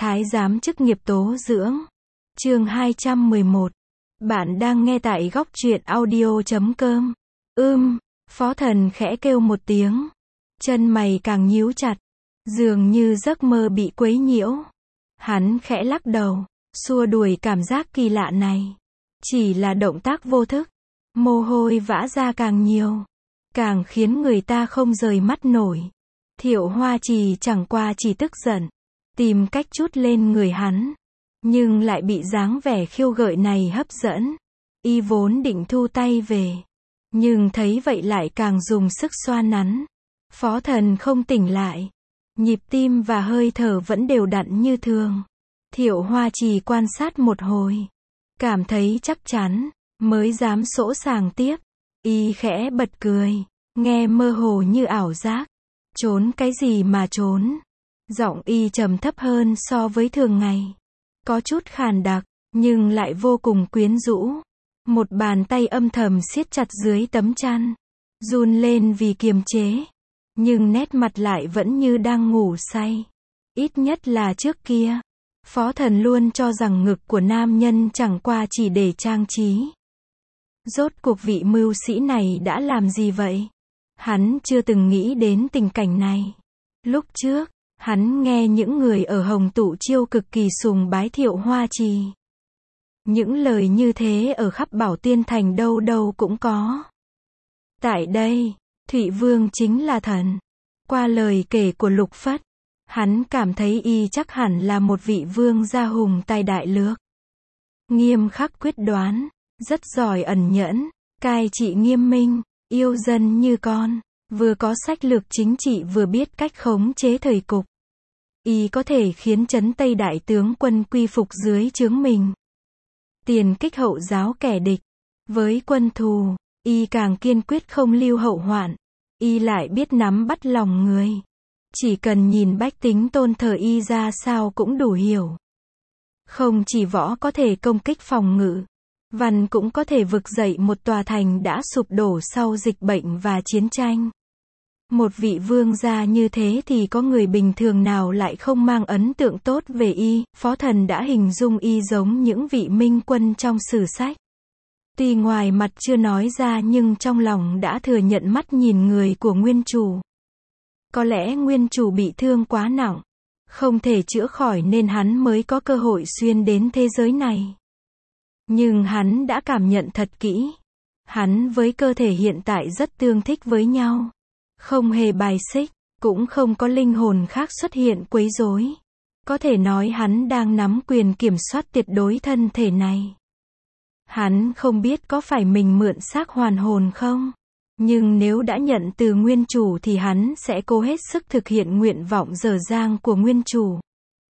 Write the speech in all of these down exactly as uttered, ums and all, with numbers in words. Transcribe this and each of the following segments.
Thái giám chức nghiệp tố dưỡng. Chương hai trăm mười một. Bạn đang nghe tại góc truyện audio chấm com. Ưm, Phó Thần khẽ kêu một tiếng. Chân mày càng nhíu chặt. Dường như giấc mơ bị quấy nhiễu. Hắn khẽ lắc đầu, xua đuổi cảm giác kỳ lạ này. Chỉ là động tác vô thức. Mồ hôi vã ra càng nhiều. Càng khiến người ta không rời mắt nổi. Thiệu Hoa Trì chẳng qua chỉ tức giận. Tìm cách trút lên người hắn. Nhưng lại bị dáng vẻ khiêu gợi này hấp dẫn. Y vốn định thu tay về. Nhưng thấy vậy lại càng dùng sức xoa nắn. Phó Thần không tỉnh lại. Nhịp tim và hơi thở vẫn đều đặn như thường. Thiệu Hoa Trì quan sát một hồi. Cảm thấy chắc chắn. Mới dám sỗ sàng tiếp. Y khẽ bật cười. Nghe mơ hồ như ảo giác. Trốn cái gì mà trốn. Giọng Y trầm thấp hơn so với thường ngày. Có chút khàn đặc, nhưng lại vô cùng quyến rũ. Một bàn tay âm thầm siết chặt dưới tấm chăn. Run lên vì kiềm chế. Nhưng nét mặt lại vẫn như đang ngủ say. Ít nhất là trước kia. Phó Thần luôn cho rằng ngực của nam nhân chẳng qua chỉ để trang trí. Rốt cuộc vị mưu sĩ này đã làm gì vậy? Hắn chưa từng nghĩ đến tình cảnh này. Lúc trước, hắn nghe những người ở Hồng Tụ Chiêu cực kỳ sùng bái Thiệu Hoa Trì. Những lời như thế ở khắp Bảo Tiên Thành đâu đâu cũng có. Tại đây, Thụy Vương chính là thần. Qua lời kể của Lục Phất, hắn cảm thấy Y chắc hẳn là một vị vương gia hùng tài đại lược. Nghiêm khắc quyết đoán, rất giỏi ẩn nhẫn, cai trị nghiêm minh, yêu dân như con, vừa có sách lược chính trị vừa biết cách khống chế thời cục. Y có thể khiến trấn Tây đại tướng quân quy phục dưới trướng mình. Tiền kích hậu giáo kẻ địch. Với quân thù, Y càng kiên quyết không lưu hậu hoạn. Y lại biết nắm bắt lòng người. Chỉ cần nhìn bách tính tôn thờ Y ra sao cũng đủ hiểu. Không chỉ võ có thể công kích phòng ngự, văn cũng có thể vực dậy một tòa thành đã sụp đổ sau dịch bệnh và chiến tranh. Một vị vương gia như thế thì có người bình thường nào lại không mang ấn tượng tốt về Y. Phó Thần đã hình dung Y giống những vị minh quân trong sử sách. Tuy ngoài mặt chưa nói ra nhưng trong lòng đã thừa nhận mắt nhìn người của nguyên chủ. Có lẽ nguyên chủ bị thương quá nặng, không thể chữa khỏi nên hắn mới có cơ hội xuyên đến thế giới này. Nhưng hắn đã cảm nhận thật kỹ. Hắn với cơ thể hiện tại rất tương thích với nhau. Không hề bài xích, cũng không có linh hồn khác xuất hiện quấy rối. Có thể nói hắn đang nắm quyền kiểm soát tuyệt đối thân thể này. Hắn không biết có phải mình mượn xác hoàn hồn không? Nhưng nếu đã nhận từ nguyên chủ thì hắn sẽ cố hết sức thực hiện nguyện vọng dở dang của nguyên chủ.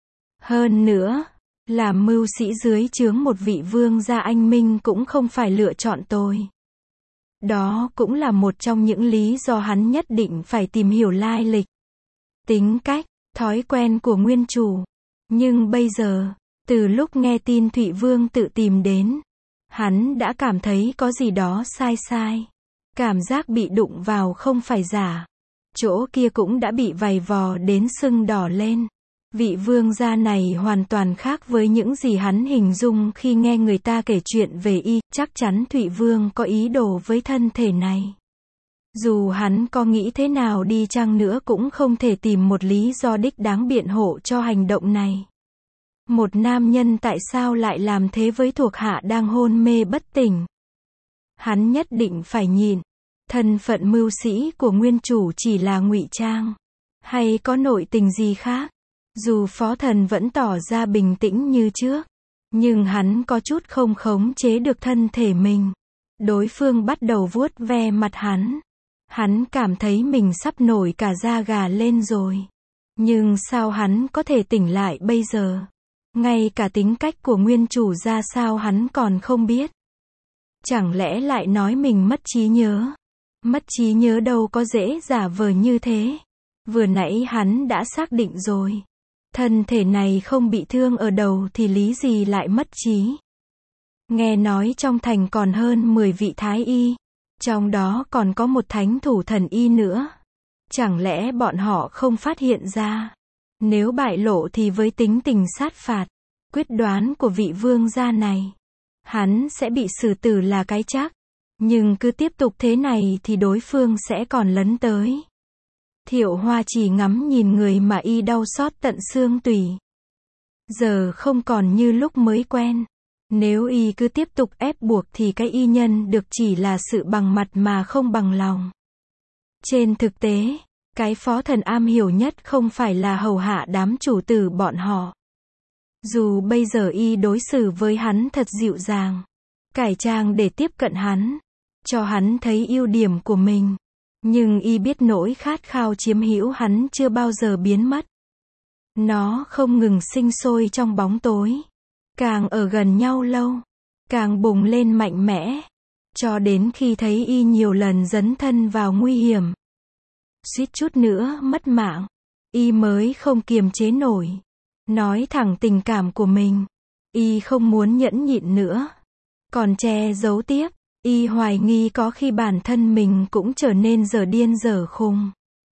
Hơn nữa, làm mưu sĩ dưới trướng một vị vương gia anh minh cũng không phải lựa chọn tồi. Đó cũng là một trong những lý do hắn nhất định phải tìm hiểu lai lịch, tính cách, thói quen của nguyên chủ. Nhưng bây giờ, từ lúc nghe tin Thụy Vương tự tìm đến, hắn đã cảm thấy có gì đó sai sai. Cảm giác bị đụng vào không phải giả. Chỗ kia cũng đã bị vầy vò đến sưng đỏ lên. Vị vương gia này hoàn toàn khác với những gì hắn hình dung khi nghe người ta kể chuyện về Y. Chắc chắn Thụy Vương có ý đồ với thân thể này. Dù hắn có nghĩ thế nào đi chăng nữa cũng không thể tìm một lý do đích đáng biện hộ cho hành động này. Một nam nhân tại sao lại làm thế với thuộc hạ đang hôn mê bất tỉnh? Hắn nhất định phải nhịn. Thân phận mưu sĩ của nguyên chủ chỉ là ngụy trang, hay có nội tình gì khác? Dù Phó Thần vẫn tỏ ra bình tĩnh như trước, nhưng hắn có chút không khống chế được thân thể mình. Đối phương bắt đầu vuốt ve mặt hắn. Hắn cảm thấy mình sắp nổi cả da gà lên rồi. Nhưng sao hắn có thể tỉnh lại bây giờ? Ngay cả tính cách của nguyên chủ ra sao hắn còn không biết. Chẳng lẽ lại nói mình mất trí nhớ? Mất trí nhớ đâu có dễ giả vờ như thế. Vừa nãy hắn đã xác định rồi. Thân thể này không bị thương ở đầu thì lý gì lại mất trí. Nghe nói trong thành còn hơn mười vị thái y. Trong đó còn có một thánh thủ thần y nữa. Chẳng lẽ bọn họ không phát hiện ra? Nếu bại lộ thì với tính tình sát phạt, quyết đoán của vị vương gia này, hắn sẽ bị xử tử là cái chắc. Nhưng cứ tiếp tục thế này thì đối phương sẽ còn lấn tới. Thiệu Hoa chỉ ngắm nhìn người mà y đau xót tận xương tủy. Giờ không còn như lúc mới quen. Nếu y cứ tiếp tục ép buộc thì cái y nhân được chỉ là sự bằng mặt mà không bằng lòng. Trên thực tế, cái Phó Thần am hiểu nhất không phải là hầu hạ đám chủ tử bọn họ. Dù bây giờ y đối xử với hắn thật dịu dàng, cải trang để tiếp cận hắn, cho hắn thấy ưu điểm của mình, nhưng y biết nỗi khát khao chiếm hữu hắn chưa bao giờ biến mất. Nó không ngừng sinh sôi trong bóng tối. Càng ở gần nhau lâu, càng bùng lên mạnh mẽ, cho đến khi thấy y nhiều lần dấn thân vào nguy hiểm. Suýt chút nữa mất mạng, y mới không kiềm chế nổi. Nói thẳng tình cảm của mình, y không muốn nhẫn nhịn nữa. Còn che giấu tiếp, y hoài nghi có khi bản thân mình cũng trở nên dở điên dở khùng.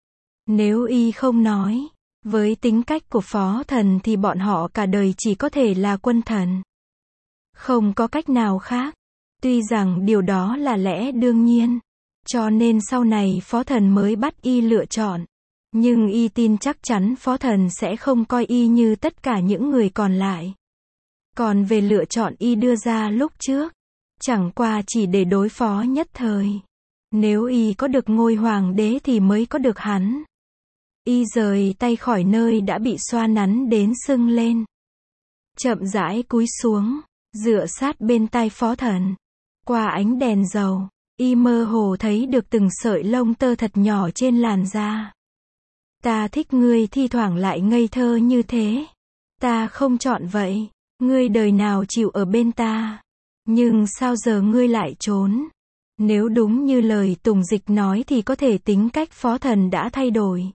Nếu y không nói, với tính cách của Phó Thần thì bọn họ cả đời chỉ có thể là quân thần. Không có cách nào khác. Tuy rằng điều đó là lẽ đương nhiên. Cho nên sau này Phó Thần mới bắt y lựa chọn. Nhưng y tin chắc chắn Phó Thần sẽ không coi y như tất cả những người còn lại. Còn về lựa chọn y đưa ra lúc trước, chẳng qua chỉ để đối phó nhất thời. Nếu y có được ngôi hoàng đế thì mới có được hắn. Y rời tay khỏi nơi đã bị xoa nắn đến sưng lên. Chậm rãi cúi xuống, dựa sát bên tai Phó Thần. Qua ánh đèn dầu, y mơ hồ thấy được từng sợi lông tơ thật nhỏ trên làn da. Ta thích ngươi thi thoảng lại ngây thơ như thế. Ta không chọn vậy. Ngươi đời nào chịu ở bên ta. Nhưng sao giờ ngươi lại trốn? Nếu đúng như lời Tùng Dịch nói thì có thể tính cách Phó Thần đã thay đổi.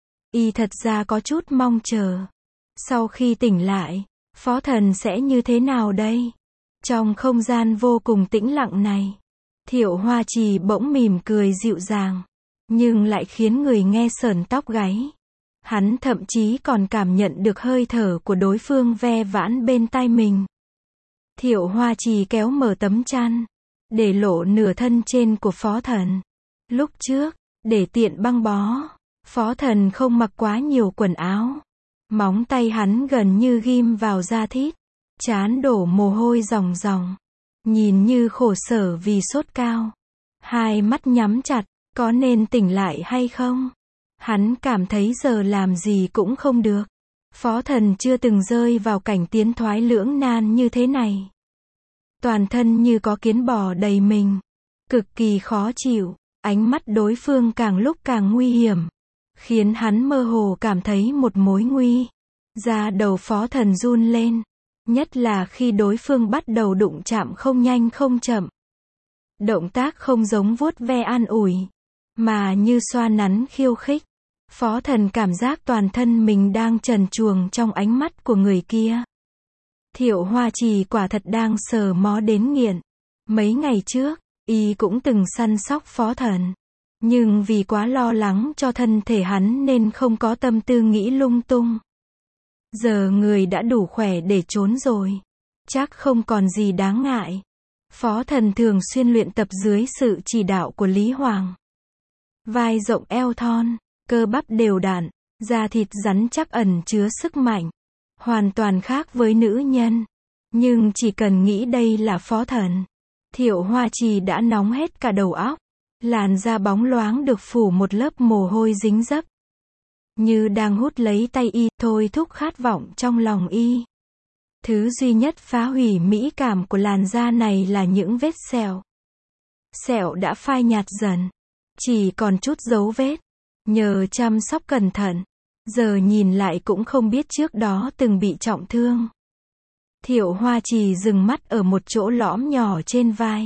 Y thật ra có chút mong chờ. Sau khi tỉnh lại, Phó Thần sẽ như thế nào đây? Trong không gian vô cùng tĩnh lặng này, Thiệu Hoa Trì bỗng mỉm cười dịu dàng, nhưng lại khiến người nghe sởn tóc gáy. Hắn thậm chí còn cảm nhận được hơi thở của đối phương ve vãn bên tai mình. Thiệu Hoa Trì kéo mở tấm chăn, để lộ nửa thân trên của Phó Thần. Lúc trước, để tiện băng bó, Phó Thần không mặc quá nhiều quần áo. Móng tay hắn gần như ghim vào da thịt, trán đổ mồ hôi ròng ròng, nhìn như khổ sở vì sốt cao. Hai mắt nhắm chặt, có nên tỉnh lại hay không? Hắn cảm thấy giờ làm gì cũng không được. Phó Thần chưa từng rơi vào cảnh tiến thoái lưỡng nan như thế này. Toàn thân như có kiến bò đầy mình, cực kỳ khó chịu. Ánh mắt đối phương càng lúc càng nguy hiểm, khiến hắn mơ hồ cảm thấy một mối nguy. Da đầu Phó Thần run lên, nhất là khi đối phương bắt đầu đụng chạm không nhanh không chậm. Động tác không giống vuốt ve an ủi, mà như xoa nắn khiêu khích. Phó Thần cảm giác toàn thân mình đang trần truồng trong ánh mắt của người kia. Thiệu Hoa Trì quả thật đang sờ mó đến nghiện. Mấy ngày trước, y cũng từng săn sóc Phó Thần. Nhưng vì quá lo lắng cho thân thể hắn nên không có tâm tư nghĩ lung tung. Giờ người đã đủ khỏe để trốn rồi. Chắc không còn gì đáng ngại. Phó Thần thường xuyên luyện tập dưới sự chỉ đạo của Lý Hoàng. Vai rộng eo thon, cơ bắp đều đặn, da thịt rắn chắc ẩn chứa sức mạnh. Hoàn toàn khác với nữ nhân. Nhưng chỉ cần nghĩ đây là Phó Thần, Thiệu Hoa Trì đã nóng hết cả đầu óc. Làn da bóng loáng được phủ một lớp mồ hôi dính dấp. Như đang hút lấy tay y, thôi thúc khát vọng trong lòng y. Thứ duy nhất phá hủy mỹ cảm của làn da này là những vết sẹo. Sẹo đã phai nhạt dần, chỉ còn chút dấu vết. Nhờ chăm sóc cẩn thận, giờ nhìn lại cũng không biết trước đó từng bị trọng thương. Thiệu Hoa Trì dừng mắt ở một chỗ lõm nhỏ trên vai.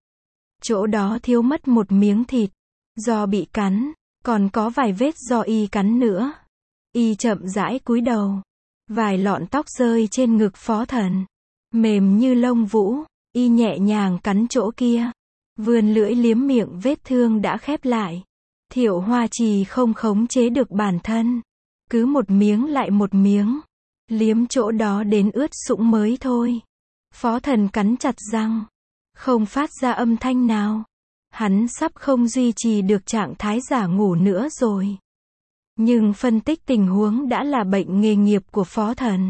Chỗ đó thiếu mất một miếng thịt, do bị cắn, còn có vài vết do y cắn nữa. Y chậm rãi cúi đầu, vài lọn tóc rơi trên ngực Phó Thần, mềm như lông vũ, y nhẹ nhàng cắn chỗ kia, vươn lưỡi liếm miệng vết thương đã khép lại. Thiệu Hoa Trì không khống chế được bản thân, Cứ một miếng lại một miếng. Liếm chỗ đó đến ướt sũng mới thôi. Phó Thần cắn chặt răng. Không phát ra âm thanh nào. Hắn sắp không duy trì được trạng thái giả ngủ nữa rồi. Nhưng phân tích tình huống đã là bệnh nghề nghiệp của Phó Thần.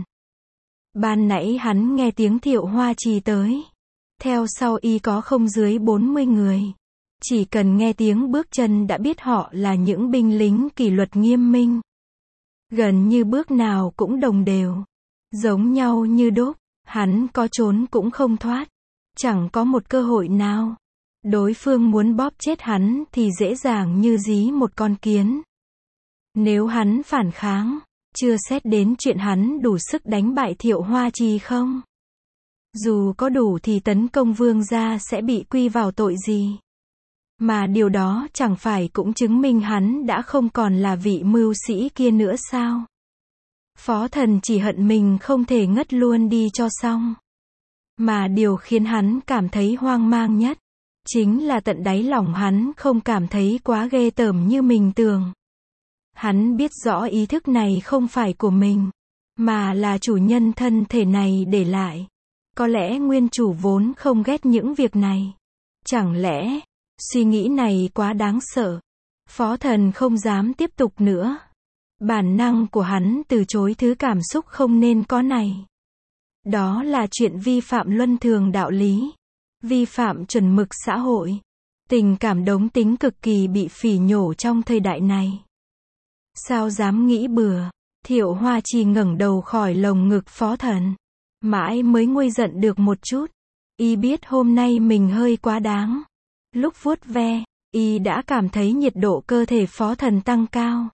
Ban nãy hắn nghe tiếng Thiệu Hoa Trì tới. Theo sau y có không dưới bốn mươi người. Chỉ cần nghe tiếng bước chân đã biết họ là những binh lính kỷ luật nghiêm minh. Gần như bước nào cũng đồng đều. Giống nhau như đúc. Hắn có trốn cũng không thoát. Chẳng có một cơ hội nào. Đối phương muốn bóp chết hắn thì dễ dàng như dí một con kiến. Nếu hắn phản kháng, chưa xét đến chuyện hắn đủ sức đánh bại Thiệu Hoa Trì không? Dù có đủ thì tấn công vương gia sẽ bị quy vào tội gì? Mà điều đó chẳng phải cũng chứng minh hắn đã không còn là vị mưu sĩ kia nữa sao? Phó Thần chỉ hận mình không thể ngất luôn đi cho xong. Mà điều khiến hắn cảm thấy hoang mang nhất, chính là tận đáy lòng hắn không cảm thấy quá ghê tởm như mình tưởng. Hắn biết rõ ý thức này không phải của mình, mà là chủ nhân thân thể này để lại. Có lẽ nguyên chủ vốn không ghét những việc này. Chẳng lẽ, suy nghĩ này quá đáng sợ. Phó Thần không dám tiếp tục nữa. Bản năng của hắn từ chối thứ cảm xúc không nên có này. Đó là chuyện vi phạm luân thường đạo lý. Vi phạm chuẩn mực xã hội. Tình cảm đống tính cực kỳ bị phỉ nhổ trong thời đại này. Sao dám nghĩ bừa. Thiệu Hoa Trì ngẩng đầu khỏi lồng ngực Phó Thần. Mãi mới nguôi giận được một chút. Y biết hôm nay mình hơi quá đáng. Lúc vuốt ve, y đã cảm thấy nhiệt độ cơ thể Phó Thần tăng cao.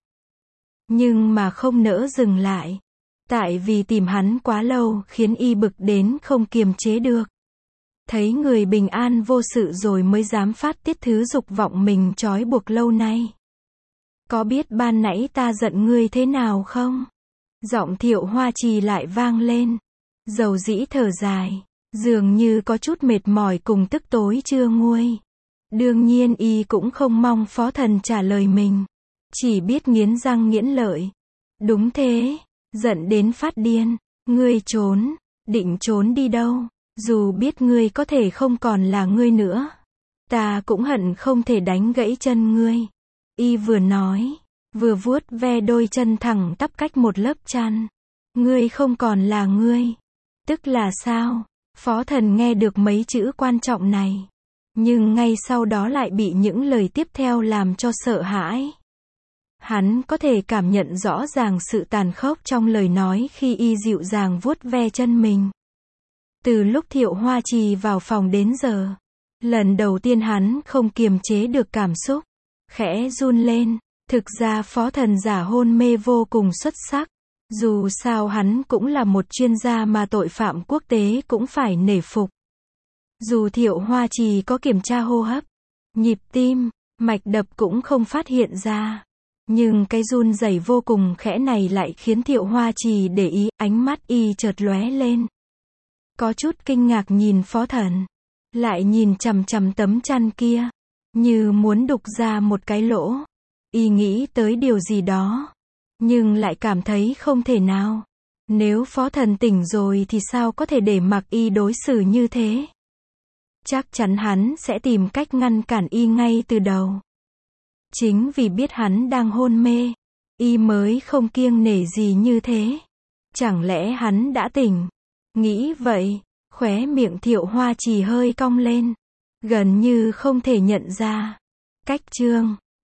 Nhưng mà không nỡ dừng lại. Tại vì tìm hắn quá lâu khiến y bực đến không kiềm chế được. Thấy người bình an vô sự rồi mới dám phát tiết thứ dục vọng mình trói buộc lâu nay. Có biết ban nãy ta giận ngươi thế nào không? Giọng Thiệu Hoa Trì lại vang lên. Dầu dĩ thở dài. Dường như có chút mệt mỏi cùng tức tối chưa nguôi. Đương nhiên y cũng không mong Phó Thần trả lời mình. Chỉ biết nghiến răng nghiến lợi. Đúng thế. Giận đến phát điên. Ngươi trốn. Định trốn đi đâu? Dù biết ngươi có thể không còn là ngươi nữa. Ta cũng hận không thể đánh gãy chân ngươi. Y vừa nói. Vừa vuốt ve đôi chân thẳng tắp cách một lớp chăn. Ngươi không còn là ngươi. Tức là sao? Phó Thần nghe được mấy chữ quan trọng này. Nhưng ngay sau đó lại bị những lời tiếp theo làm cho sợ hãi. Hắn có thể cảm nhận rõ ràng sự tàn khốc trong lời nói khi y dịu dàng vuốt ve chân mình. Từ lúc Thiệu Hoa Trì vào phòng đến giờ, lần đầu tiên hắn không kiềm chế được cảm xúc, khẽ run lên. Thực ra Phó Thần giả hôn mê vô cùng xuất sắc. Dù sao hắn cũng là một chuyên gia mà tội phạm quốc tế cũng phải nể phục. Dù Thiệu Hoa Trì có kiểm tra hô hấp, nhịp tim, mạch đập cũng không phát hiện ra. Nhưng cái run rẩy vô cùng khẽ này lại khiến Thiệu Hoa Trì để ý, ánh mắt y chợt lóe lên. Có chút kinh ngạc nhìn Phó Thần, lại nhìn chằm chằm tấm chăn kia, như muốn đục ra một cái lỗ. Y nghĩ tới điều gì đó, nhưng lại cảm thấy không thể nào. Nếu Phó Thần tỉnh rồi thì sao có thể để mặc y đối xử như thế? Chắc chắn hắn sẽ tìm cách ngăn cản y ngay từ đầu. Chính vì biết hắn đang hôn mê, y mới không kiêng nể gì như thế. Chẳng lẽ hắn đã tỉnh? Nghĩ vậy, khóe miệng Thiệu Hoa Trì hơi cong lên, gần như không thể nhận ra. Cách chương